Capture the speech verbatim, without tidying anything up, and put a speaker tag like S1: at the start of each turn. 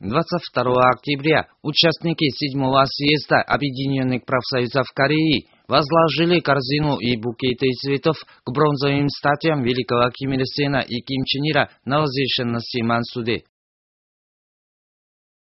S1: двадцать второго октября участники седьмого съезда Объединенных профсоюзов Кореи возложили корзину и букеты цветов к бронзовым статуям великого Ким Ир Сена и Ким Чен Ира на возвышенности Мансуде.